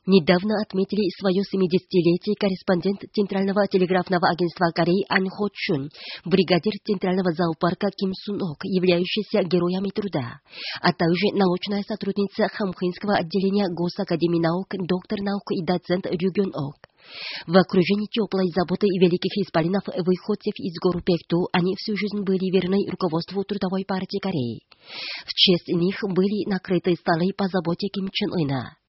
Недавно отметили свое 70-летие корреспондент Центрального телеграфного агентства Кореи Ан Хо Чун, бригадир Центрального зоопарка Ким Сун Ок, являющийся героями труда, а также научная сотрудница Хамхынского отделения Госакадемии наук, доктор наук и доцент Рю Гён Ок. В окружении теплой заботы и великих исполинов выходцев из гор Пекту они всю жизнь были верны руководству Трудовой партии Кореи. В честь них были накрыты столы по заботе Ким Чен Ына.